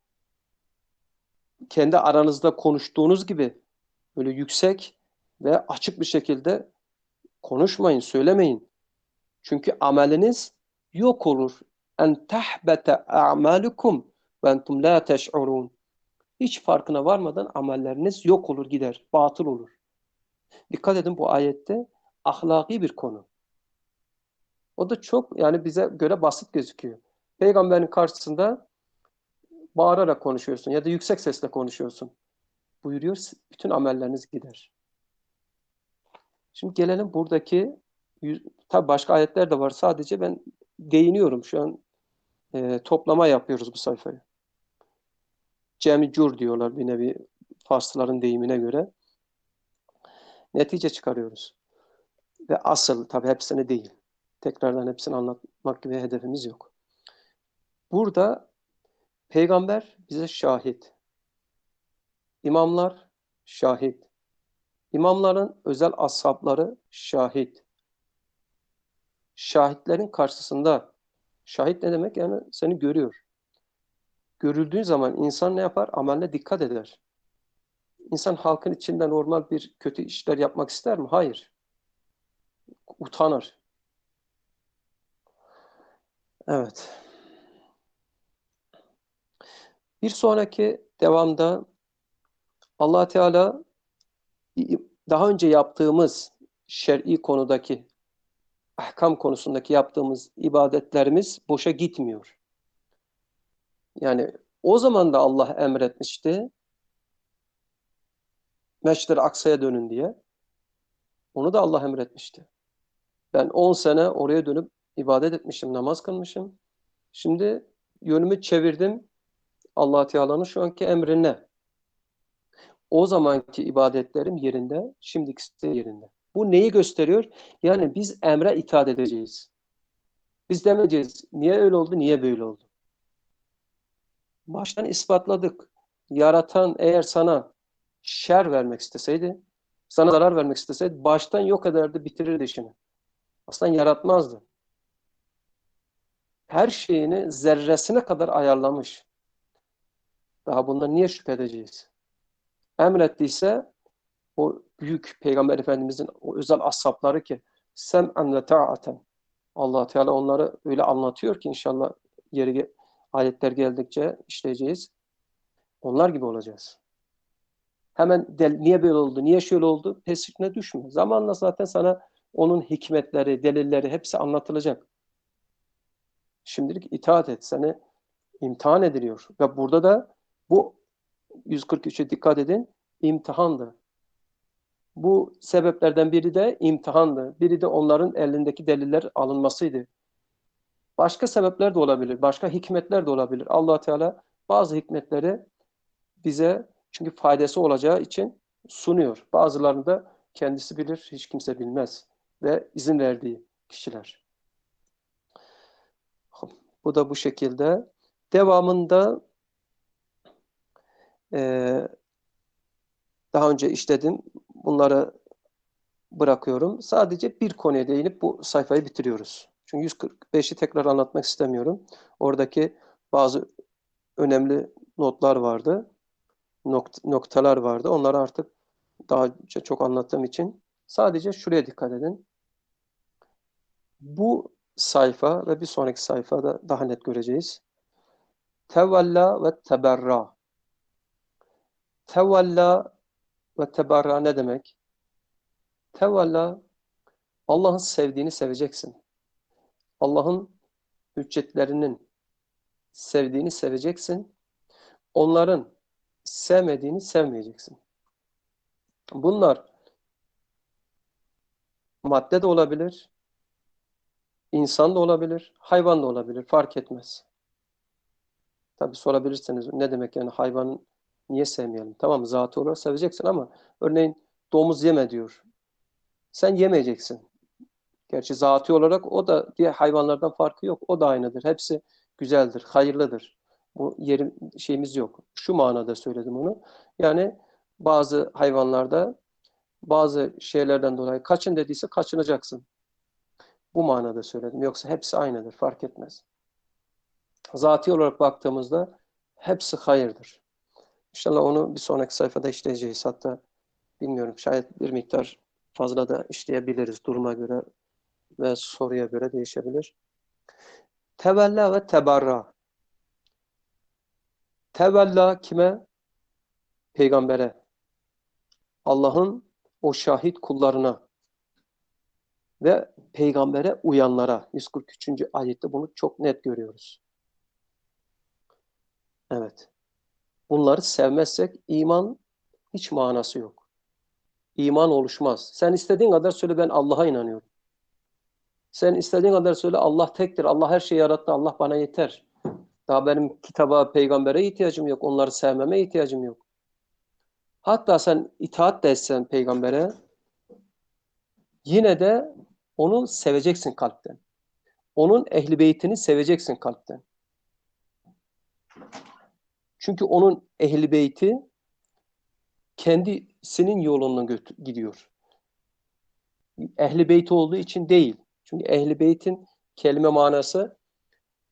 S1: kendi aranızda konuştuğunuz gibi böyle yüksek ve açık bir şekilde konuşmayın, söylemeyin. Çünkü ameliniz yok olur. En tahbete a'malukum ve entum la teş'urun. Hiç farkına varmadan amelleriniz yok olur gider, batıl olur. Dikkat edin bu ayette ahlaki bir konu. O da çok yani bize göre basit gözüküyor. Peygamberin karşısında bağırarak konuşuyorsun ya da yüksek sesle konuşuyorsun. Buyuruyor, bütün amelleriniz gider. Şimdi gelelim buradaki, tabi başka ayetler de var. Sadece ben değiniyorum. Şu an e, toplama yapıyoruz bu sayfayı. Cemcur diyorlar bir nevi Farslıların deyimine göre. Netice çıkarıyoruz. Ve asıl tabi hepsini değil. Tekrardan hepsini anlatmak gibi hedefimiz yok. Burada peygamber bize şahit. İmamlar şahit. İmamların özel ashabları şahit. Şahitlerin karşısında Şahit ne demek? Yani seni görüyor. Görüldüğü zaman insan ne yapar? Ameline dikkat eder. İnsan halkın içinde normal bir kötü işler yapmak ister mi? Hayır. Utanır. Evet. Bir sonraki devamda Allah Teala daha önce yaptığımız şer'i konudaki, ahkam konusundaki yaptığımız ibadetlerimiz boşa gitmiyor. Yani o zaman da Allah emretmişti, Meşrid-i Aksa'ya dönün diye. Onu da Allah emretmişti. Ben on sene oraya dönüp ibadet etmişim, namaz kılmışım. Şimdi yönümü çevirdim Allah Teala'nın şu anki emrine. O zamanki ibadetlerim yerinde, şimdikisi de yerinde. Bu neyi gösteriyor? Yani biz emre itaat edeceğiz. Biz demeyeceğiz, niye öyle oldu, niye böyle oldu? Baştan ispatladık. Yaratan eğer sana şer vermek isteseydi, sana zarar vermek isteseydi, baştan yok ederdi, bitirirdi işini. Aslında yaratmazdı. Her şeyini zerresine kadar ayarlamış. Daha bundan niye şüphe edeceğiz? Emrettiyse o büyük Peygamber Efendimizin o özel ashabları ki sem'en ve ta'aten. Allah Teala onları öyle anlatıyor ki inşallah yeri ayetler geldikçe işleyeceğiz. Onlar gibi olacağız. Hemen del, niye böyle oldu, niye şöyle oldu pesifine düşme. Zamanla zaten sana onun hikmetleri, delilleri hepsi anlatılacak. Şimdilik itaat et. Seni imtihan ediliyor. Ve burada da bu yüz kırk üçe dikkat edin. İmtihandı. Bu sebeplerden biri de imtihandı. Biri de onların elindeki deliller alınmasıydı. Başka sebepler de olabilir. Başka hikmetler de olabilir. Allah Teala bazı hikmetleri bize çünkü faydası olacağı için sunuyor. Bazılarını da kendisi bilir, hiç kimse bilmez. Ve izin verdiği kişiler. Bu da bu şekilde. Devamında e, daha önce işledim. Bunları bırakıyorum. Sadece bir konuya değinip bu sayfayı bitiriyoruz. Çünkü yüz kırk beşi tekrar anlatmak istemiyorum. Oradaki bazı önemli notlar vardı. Nokt noktalar vardı. Onları artık daha önce çok anlattığım için sadece şuraya dikkat edin. Bu sayfa ve bir sonraki sayfada daha net göreceğiz. Tevalla ve teberra. Tevalla ve teberra ne demek? Tevalla, Allah'ın sevdiğini seveceksin. Allah'ın hüccetlerinin sevdiğini seveceksin. Onların sevmediğini sevmeyeceksin. Bunlar madde de olabilir, insan da olabilir, hayvan da olabilir. Fark etmez. Tabii sorabilirsiniz ne demek yani hayvanı niye sevmeyelim? Tamam zatı olarak seveceksin ama örneğin domuz yeme diyor. Sen yemeyeceksin. Gerçi zatı olarak o da diğer hayvanlardan farkı yok. O da aynıdır. Hepsi güzeldir, hayırlıdır. Bu yerim şeyimiz yok. Şu manada söyledim onu. Yani bazı hayvanlarda bazı şeylerden dolayı kaçın dediyse kaçınacaksın. Bu manada söyledim. Yoksa hepsi aynıdır. Fark etmez. Zati olarak baktığımızda hepsi hayırdır. İnşallah onu bir sonraki sayfada işleyeceğiz. Hatta bilmiyorum şayet bir miktar fazla da işleyebiliriz duruma göre ve soruya göre değişebilir. Tevella ve tebarra. Tevella kime? Peygambere. Allah'ın o şahit kullarına ve peygambere uyanlara. yüz kırk üçüncü ayette bunu çok net görüyoruz. Evet. Bunları sevmezsek iman hiç manası yok. İman oluşmaz. Sen istediğin kadar söyle ben Allah'a inanıyorum. Sen istediğin kadar söyle Allah tektir. Allah her şeyi yarattı. Allah bana yeter. Daha benim kitaba, peygambere ihtiyacım yok. Onları sevmeme ihtiyacım yok. Hatta sen itaat de etsen peygambere yine de onu seveceksin kalpten. Onun ehli beytini seveceksin kalpten. Çünkü onun ehli beyti kendisinin yolundan gidiyor. Ehli beyt olduğu için değil. Çünkü ehli beytin kelime manası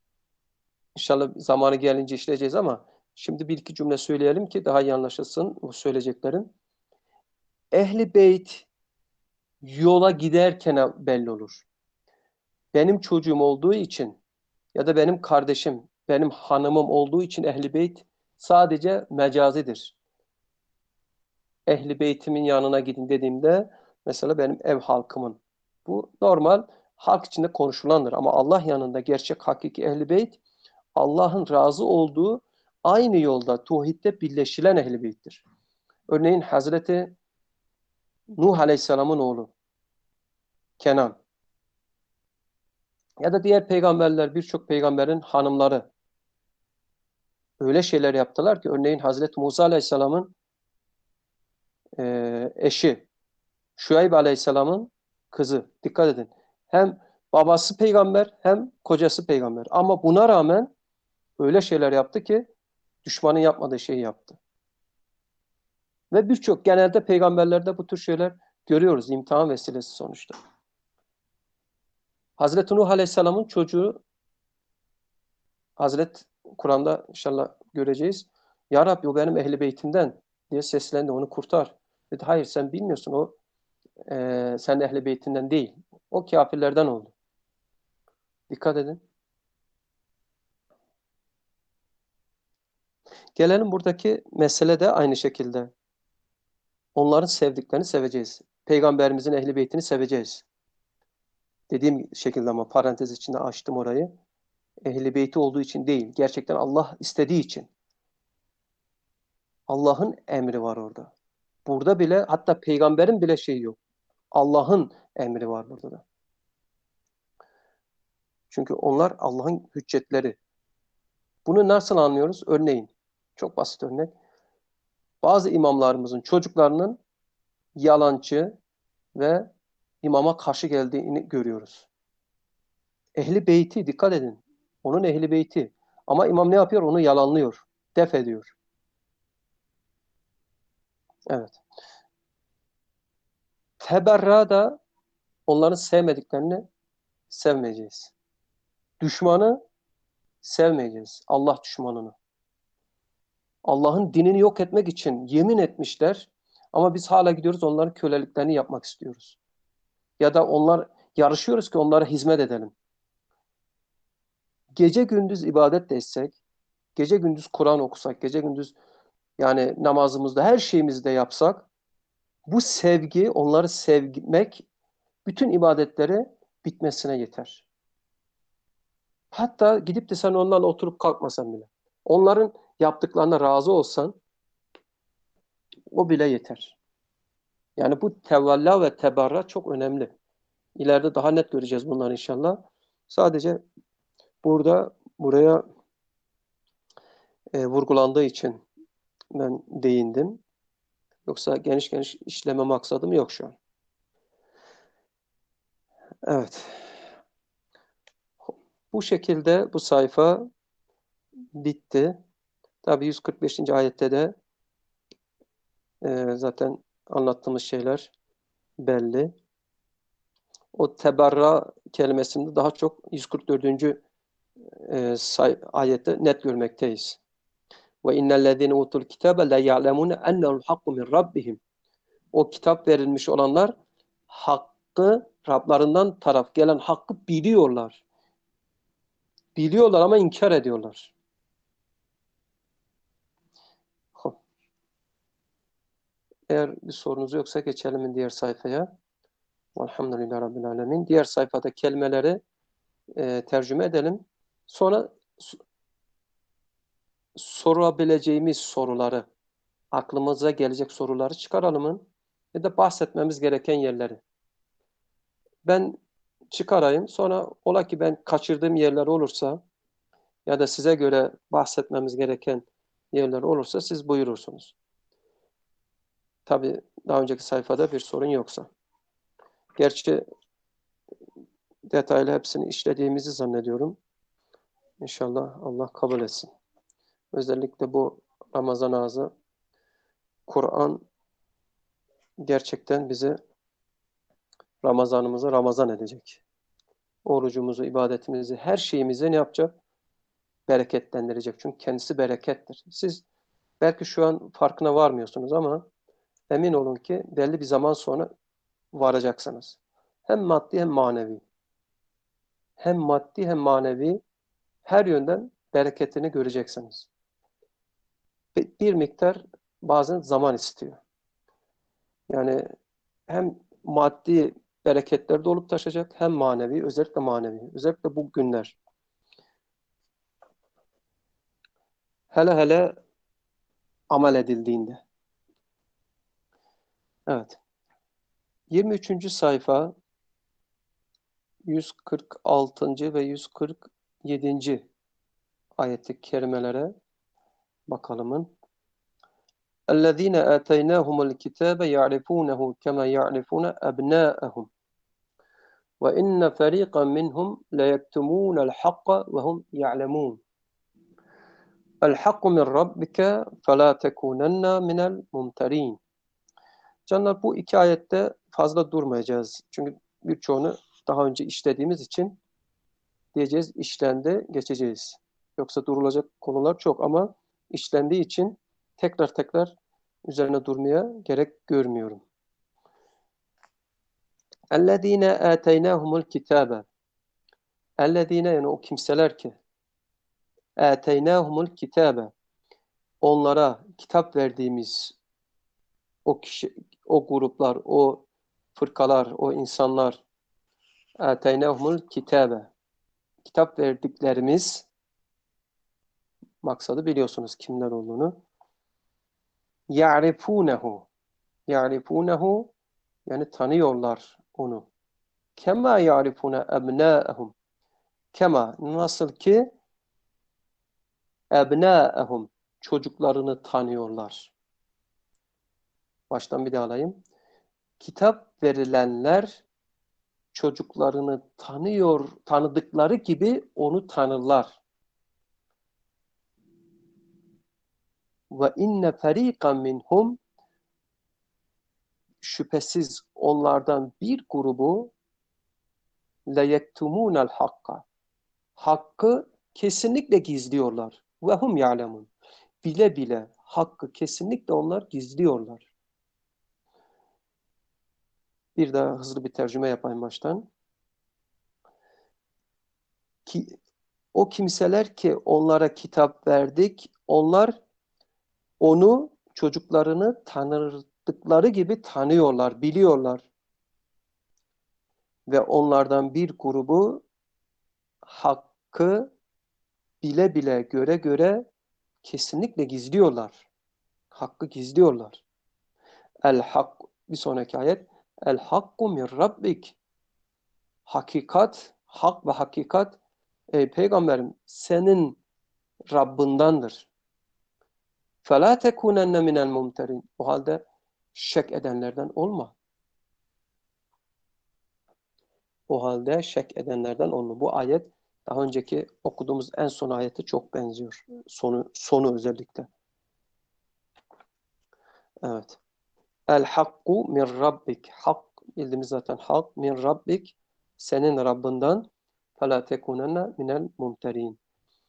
S1: İnşallah zamanı gelince işleyeceğiz ama şimdi bir iki cümle söyleyelim ki daha iyi anlaşılsın bu söyleyeceklerim. Ehli beyt yola giderken belli olur. Benim çocuğum olduğu için ya da benim kardeşim, benim hanımım olduğu için ehli beyt sadece mecazidir. Ehli beytimin yanına gidin dediğimde mesela benim ev halkımın. Bu normal halk içinde konuşulandır ama Allah yanında gerçek hakiki ehli beyt Allah'ın razı olduğu aynı yolda tevhidde birleşilen ehli beyttir. Örneğin Hazreti Nuh Aleyhisselam'ın oğlu Kenan ya da diğer peygamberler, birçok peygamberin hanımları öyle şeyler yaptılar ki örneğin Hazreti Musa Aleyhisselam'ın e, eşi Şuayb Aleyhisselam'ın kızı. Dikkat edin. Hem babası peygamber hem kocası peygamber. Ama buna rağmen öyle şeyler yaptı ki düşmanın yapmadığı şeyi yaptı. Ve birçok genelde peygamberlerde bu tür şeyler görüyoruz. İmtihan vesilesi sonuçta. Hazreti Nuh Aleyhisselam'ın çocuğu Hazret Kur'an'da inşallah göreceğiz. Ya Rabbi o benim ehli beytimden diye seslendi, onu kurtar. Dedi hayır sen bilmiyorsun, o e, sen ehli beytinden değil. O kafirlerden oldu. Dikkat edin. Gelelim buradaki mesele de aynı şekilde. Onların sevdiklerini seveceğiz. Peygamberimizin ehli beytini seveceğiz. Dediğim şekilde ama parantez içinde açtım orayı. Ehli beyti olduğu için değil. Gerçekten Allah istediği için. Allah'ın emri var orada. Burada bile hatta peygamberin bile şeyi yok. Allah'ın emri var burada da. Çünkü onlar Allah'ın hüccetleri. Bunu nasıl anlıyoruz? Örneğin, çok basit örnek. Bazı imamlarımızın çocuklarının yalancı ve imama karşı geldiğini görüyoruz. Ehli beyti, dikkat edin. Onun ehli beyti. Ama imam ne yapıyor? Onu yalanlıyor. Def ediyor. Evet. Teberra da onların sevmediklerini sevmeyeceğiz. Düşmanı sevmeyeceğiz. Allah düşmanını. Allah'ın dinini yok etmek için yemin etmişler ama biz hala gidiyoruz onların köleliklerini yapmak istiyoruz. Ya da onlar yarışıyoruz ki onlara hizmet edelim. Gece gündüz ibadet de etsek, gece gündüz Kur'an okusak, gece gündüz yani namazımızda her şeyimizde yapsak bu sevgi, onları sevmek bütün ibadetleri bitmesine yeter. Hatta gidip de sen onlarla oturup kalkmasan bile. Onların yaptıklarına razı olsan o bile yeter. Yani bu tevalla ve tebarra çok önemli. İleride daha net göreceğiz bunları inşallah. Sadece burada buraya e, vurgulandığı için ben değindim. Yoksa geniş geniş işleme maksadım yok şu an. Evet. Bu şekilde bu sayfa bitti. Tabii yüz kırk beşinci ayette de e, zaten anlattığımız şeyler belli. O teberra kelimesinde daha çok yüz kırk dördüncü E, say- ayette net görmekteyiz. Ve innellezine utul kitabe la ya'lemune ennehu'l hakku min rabbihim. O kitap verilmiş olanlar hakkı Rablarından taraf gelen hakkı biliyorlar. Biliyorlar ama inkar ediyorlar. Eğer bir sorunuz yoksa geçelim diğer sayfaya. Elhamdülillahi Rabbil Alemin. Diğer sayfada kelimeleri e, tercüme edelim. Sonra sorabileceğimiz soruları, aklımıza gelecek soruları çıkaralım ya da bahsetmemiz gereken yerleri. Ben çıkarayım. Sonra ola ki ben kaçırdığım yerler olursa ya da size göre bahsetmemiz gereken yerler olursa siz buyurursunuz. Tabii daha önceki sayfada bir sorun yoksa. Gerçi detaylı hepsini işlediğimizi zannediyorum. İnşallah Allah kabul etsin. Özellikle bu Ramazan ağzı Kur'an gerçekten bizi Ramazanımızı Ramazan edecek. Orucumuzu, ibadetimizi, her şeyimizi ne yapacak? bereketlendirecek. Çünkü kendisi berekettir. Siz belki şu an farkına varmıyorsunuz ama emin olun ki belli bir zaman sonra varacaksınız. Hem maddi hem manevi. Hem maddi hem manevi her yönden bereketini göreceksiniz. Bir miktar bazen zaman istiyor. Yani hem maddi bereketler de olup taşıyacak hem manevi, özellikle manevi. Özellikle bu günler. Hele hele amel edildiğinde. Evet. yirmi üçüncü sayfa yüz kırk altıncı ve yüz kırk yedinci ayet-i kerimelere bakalım. اَلَّذ۪ينَ آتَيْنَاهُمُ الْكِتَابَ يَعْرِفُونَهُ كَمَا يَعْرِفُونَ أَبْنَاءَهُمْ وَإِنَّ فَر۪يقًا مِّنْهُمْ لَيَكْتُمُونَ الْحَقَّ وَهُمْ يَعْلَمُونَ الْحَقُّ مِنْ رَبِّكَ فَلَا تَكُونَنَّ مِنَ الْمُمْتَر۪ينَ. Canlar, bu iki ayette fazla durmayacağız. Çünkü birçoğunu daha önce işlediğimiz için diyeceğiz, işlendi, geçeceğiz. Yoksa durulacak konular çok ama işlendiği için tekrar tekrar üzerine durmaya gerek görmüyorum. اَلَّذ۪ينَ آتَيْنَاهُمُ الْكِتَابَ. اَلَّذ۪ينَ, yani o kimseler ki آتَيْنَاهُمُ الْكِتَابَ, onlara kitap verdiğimiz o kişi, o gruplar, o fırkalar, o insanlar, آتَيْنَاهُمُ الْكِتَابَ, kitap verdiklerimiz, maksadı biliyorsunuz kimler olduğunu. يَعْرِفُونَهُ, يَعْرِفُونَهُ, yani tanıyorlar onu. Kema ya'rifune ebnâehum. Kema, nasıl ki ebnâehum, çocuklarını tanıyorlar. Baştan bir daha alayım. Kitap verilenler çocuklarını tanıyor, tanıdıkları gibi onu tanırlar. Ve inne feriqan minhum, şüphesiz onlardan bir grubu leyektumunel hakka, hakkı kesinlikle gizliyorlar. Ve hum ya'lemun, bile bile hakkı kesinlikle onlar gizliyorlar. Bir daha hızlı bir tercüme yapayım baştan. Ki, o kimseler ki onlara kitap verdik, onlar onu, çocuklarını tanıdıkları gibi tanıyorlar, biliyorlar. Ve onlardan bir grubu hakkı bile bile, göre göre kesinlikle gizliyorlar. Hakkı gizliyorlar. El hak, bir sonraki ayet. El hakku min rabbik. Hakikat, hak ve hakikat, ey peygamberim, senin Rabbindandır. فَلَا تَكُونَنَّ مِنَ الْمُمْتَرِينَ. O halde şek edenlerden olma. O halde şek edenlerden olma. Bu ayet daha önceki okuduğumuz en son ayete çok benziyor. Sonu, sonu özellikle. Evet. El hakku min rabbik. Hak bildiğimiz zaten hak. Min rabbik. Senin Rabbinden. فَلَا تَكُونَنَّ مِنَ الْمُمْتَرِينَ.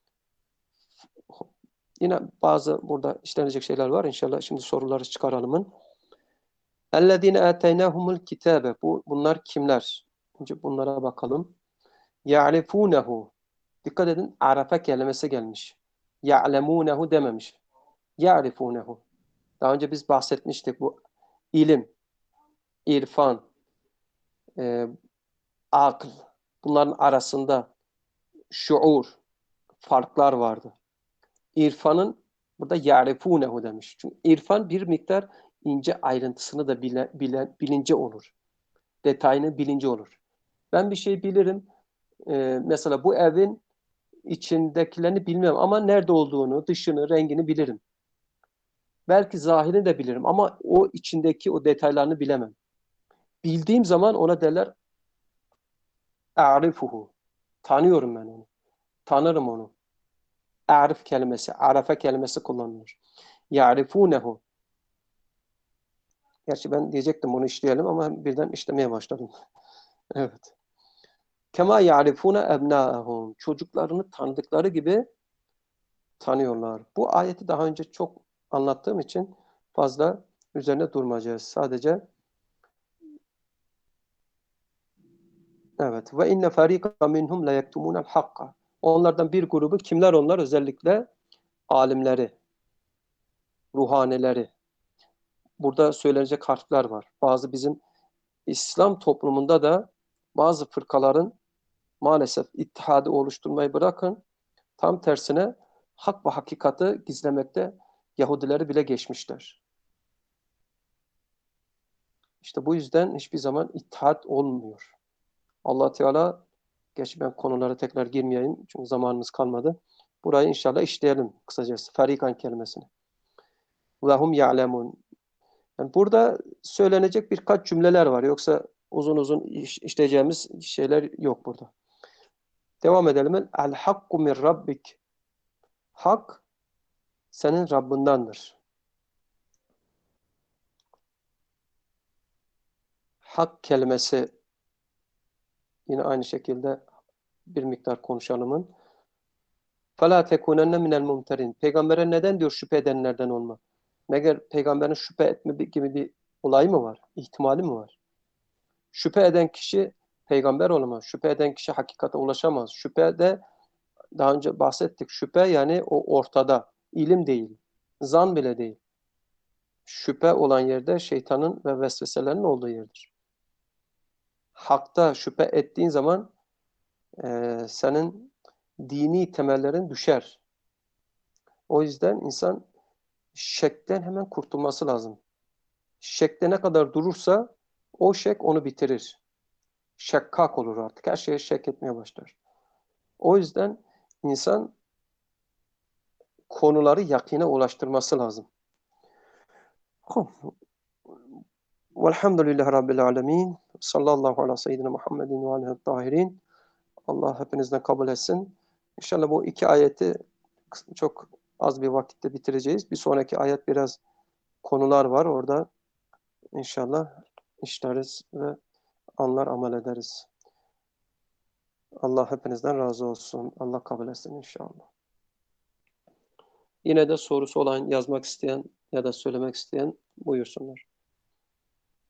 S1: Yine bazı burada işlenecek şeyler var. İnşallah şimdi soruları çıkaralım. اَلَّذ۪ينَ آتَيْنَاهُمُ الْكِتَابَ. Bu, bunlar kimler? Önce bunlara bakalım. يَعْرِفُونَهُ. Dikkat edin, arafe kelimesi gelmiş. يَعْلَمُونَهُ dememiş. يَعْرِفُونَهُ. Daha önce biz bahsetmiştik, bu ilim, irfan, e, akıl, bunların arasında şuur, farklar vardı. İrfanın burada ya'rifunehu demiş. Çünkü irfan bir miktar ince ayrıntısını da bile, bile, bilince olur. Detayını bilince olur. Ben bir şey bilirim. Ee, mesela bu evin içindekilerini bilmem ama nerede olduğunu, dışını, rengini bilirim. Belki zahirini de bilirim ama o içindeki o detaylarını bilemem. Bildiğim zaman ona derler a'rifuhu. Tanıyorum ben onu. Tanırım onu. Arif kelimesi, arafe kelimesi kullanılır. Ya'rifunehu. Gerçi ben diyecektim bunu işleyelim ama birden işlemeye başladım. Evet. Kema ya'rifune ebnâehum. Çocuklarını tanıdıkları gibi tanıyorlar. Bu ayeti daha önce çok anlattığım için fazla üzerine durmayacağız. Sadece evet. Ve inne fariqan minhum la yektumunel hakka. Onlardan bir grubu, kimler onlar? Özellikle alimleri, ruhanileri. Burada söylenecek harfler var. Bazı bizim İslam toplumunda da bazı fırkaların maalesef ittihadı oluşturmayı bırakın, tam tersine hak ve hakikati gizlemekte Yahudileri bile geçmişler. İşte bu yüzden hiçbir zaman ittihat olmuyor. Allah Teala, geç ben konulara tekrar girmeyeyim çünkü zamanımız kalmadı. Burayı inşallah işleyelim kısacası. Farikan kelimesini. Ve hum ya'lemun. Yani burada söylenecek birkaç cümleler var. Yoksa uzun uzun iş, işleyeceğimiz şeyler yok burada. Devam edelim. El hakku min rabbik. Hak senin Rabbindendir. Hak kelimesi yine aynı şekilde bir miktar konuşalımın. فَلَا تَكُونَنَّ مِنَ الْمُمْتَرِينَ. Peygambere neden diyor şüphe edenlerden olma? Meğer peygamberin şüphe etme gibi bir olay mı var? İhtimali mi var? Şüphe eden kişi peygamber olamaz. Şüphe eden kişi hakikate ulaşamaz. Şüphe de daha önce bahsettik. Şüphe yani o ortada. İlim değil. Zan bile değil. Şüphe olan yerde şeytanın ve vesveselerinin olduğu yerdir. Hakta şüphe ettiğin zaman e, senin dini temellerin düşer. O yüzden insan şekten hemen kurtulması lazım. Şekte ne kadar durursa o şek onu bitirir. Şekkak olur artık. Her şeye şek etmeye başlar. O yüzden insan konuları yakine ulaştırması lazım. Velhamdülillahi Rabbil alemin. Sallallahu ala seyyidina Muhammedin ve aleyhi tahirin. Allah hepinizden kabul etsin. İnşallah bu iki ayeti çok az bir vakitte bitireceğiz. Bir sonraki ayet biraz konular var. Orada inşallah işleriz ve anlar, amel ederiz. Allah hepinizden razı olsun. Allah kabul etsin inşallah. Yine de sorusu olan, yazmak isteyen ya da söylemek isteyen buyursunlar.